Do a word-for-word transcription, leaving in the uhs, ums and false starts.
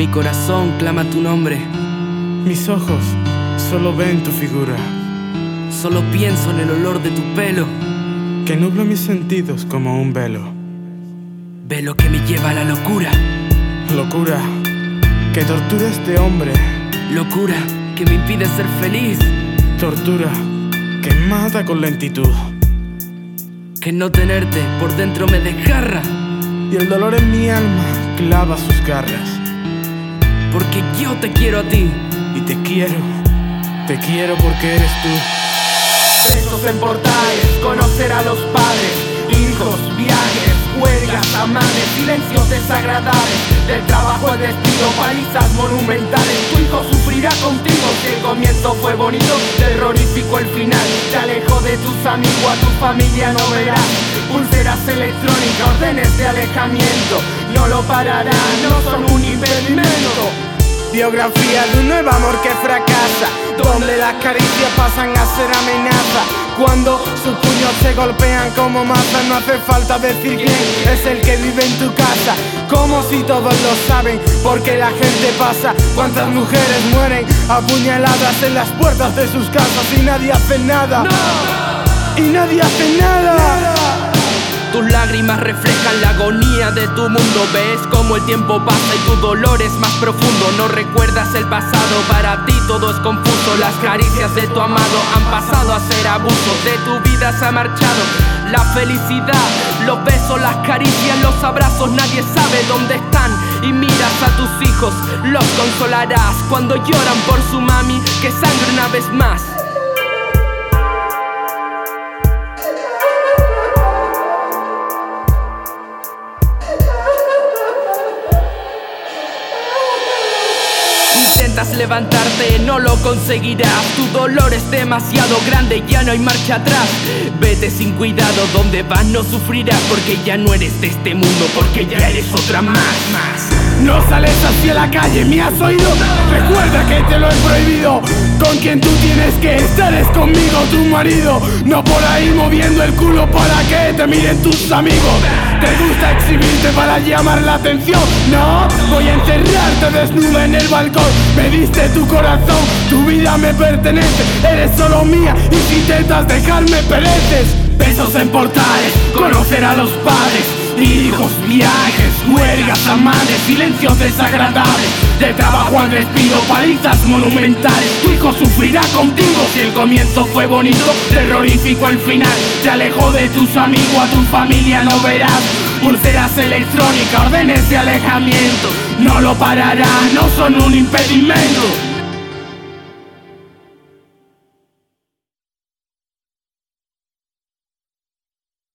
Mi corazón clama tu nombre. Mis ojos solo ven tu figura. Solo pienso en el olor de tu pelo, que nubla mis sentidos como un velo. Velo que me lleva a la locura. Locura que tortura a este hombre. Locura que me impide ser feliz. Tortura que mata con lentitud. Que no tenerte por dentro me desgarra. Y el dolor en mi alma clava sus garras. Porque yo te quiero a ti. Y te quiero, te quiero porque eres tú. Besos en portales, conocer a los padres, hijos, viajes, huelgas, amanes, silencios desagradables, del trabajo al despido, palizas monumentales. Tu hijo sufrirá contigo si el comienzo fue bonito, terrorífico el final. Te alejo de tus amigos, a tu familia no verás. Pulseras electrónicas, órdenes de alejamiento, no lo pararán, no son un impedimento. Biografía de un nuevo amor que fracasa, donde las caricias pasan a ser amenaza. Cuando sus puños se golpean como masa, no hace falta decir quién es el que vive en tu casa. Como si todos lo saben, porque la gente pasa. Cuántas mujeres mueren apuñaladas en las puertas de sus casas y nadie hace nada. ¡No! Y nadie hace nada. Tus lágrimas reflejan la agonía de tu mundo. Ves como el tiempo pasa y tu dolor es más profundo. No recuerdas el pasado, para ti todo es confuso. Las caricias de tu amado han pasado a ser abuso. De tu vida se ha marchado la felicidad, los besos, las caricias, los abrazos. Nadie sabe dónde están y miras a tus hijos. Los consolarás cuando lloran por su mami que sangre una vez más. Intentas levantarte, no lo conseguirás. Tu dolor es demasiado grande, ya no hay marcha atrás. Vete sin cuidado, donde vas no sufrirás. Porque ya no eres de este mundo, porque ya eres otra más, más. No sales hacia la calle, ¿me has oído? Recuerda que te lo he prohibido. Con quien tú tienes que estar es conmigo, tu marido. No por ahí moviendo el culo para que te miren tus amigos. ¿Te gusta exhibirte para llamar la atención? No, voy a encerrarte desnuda en el balcón. Me diste tu corazón, tu vida me pertenece. Eres solo mía y si intentas dejarme pereces. Besos en portales, conocer a los padres, hijos, viajes, huelgas, amantes, silencios desagradables, de trabajo al despido, palizas monumentales. Tu hijo sufrirá contigo si el comienzo fue bonito, terrorífico el final. Te alejo de tus amigos, a tu familia no verás. Pulseras electrónicas, órdenes de alejamiento, no lo pararán, no son un impedimento.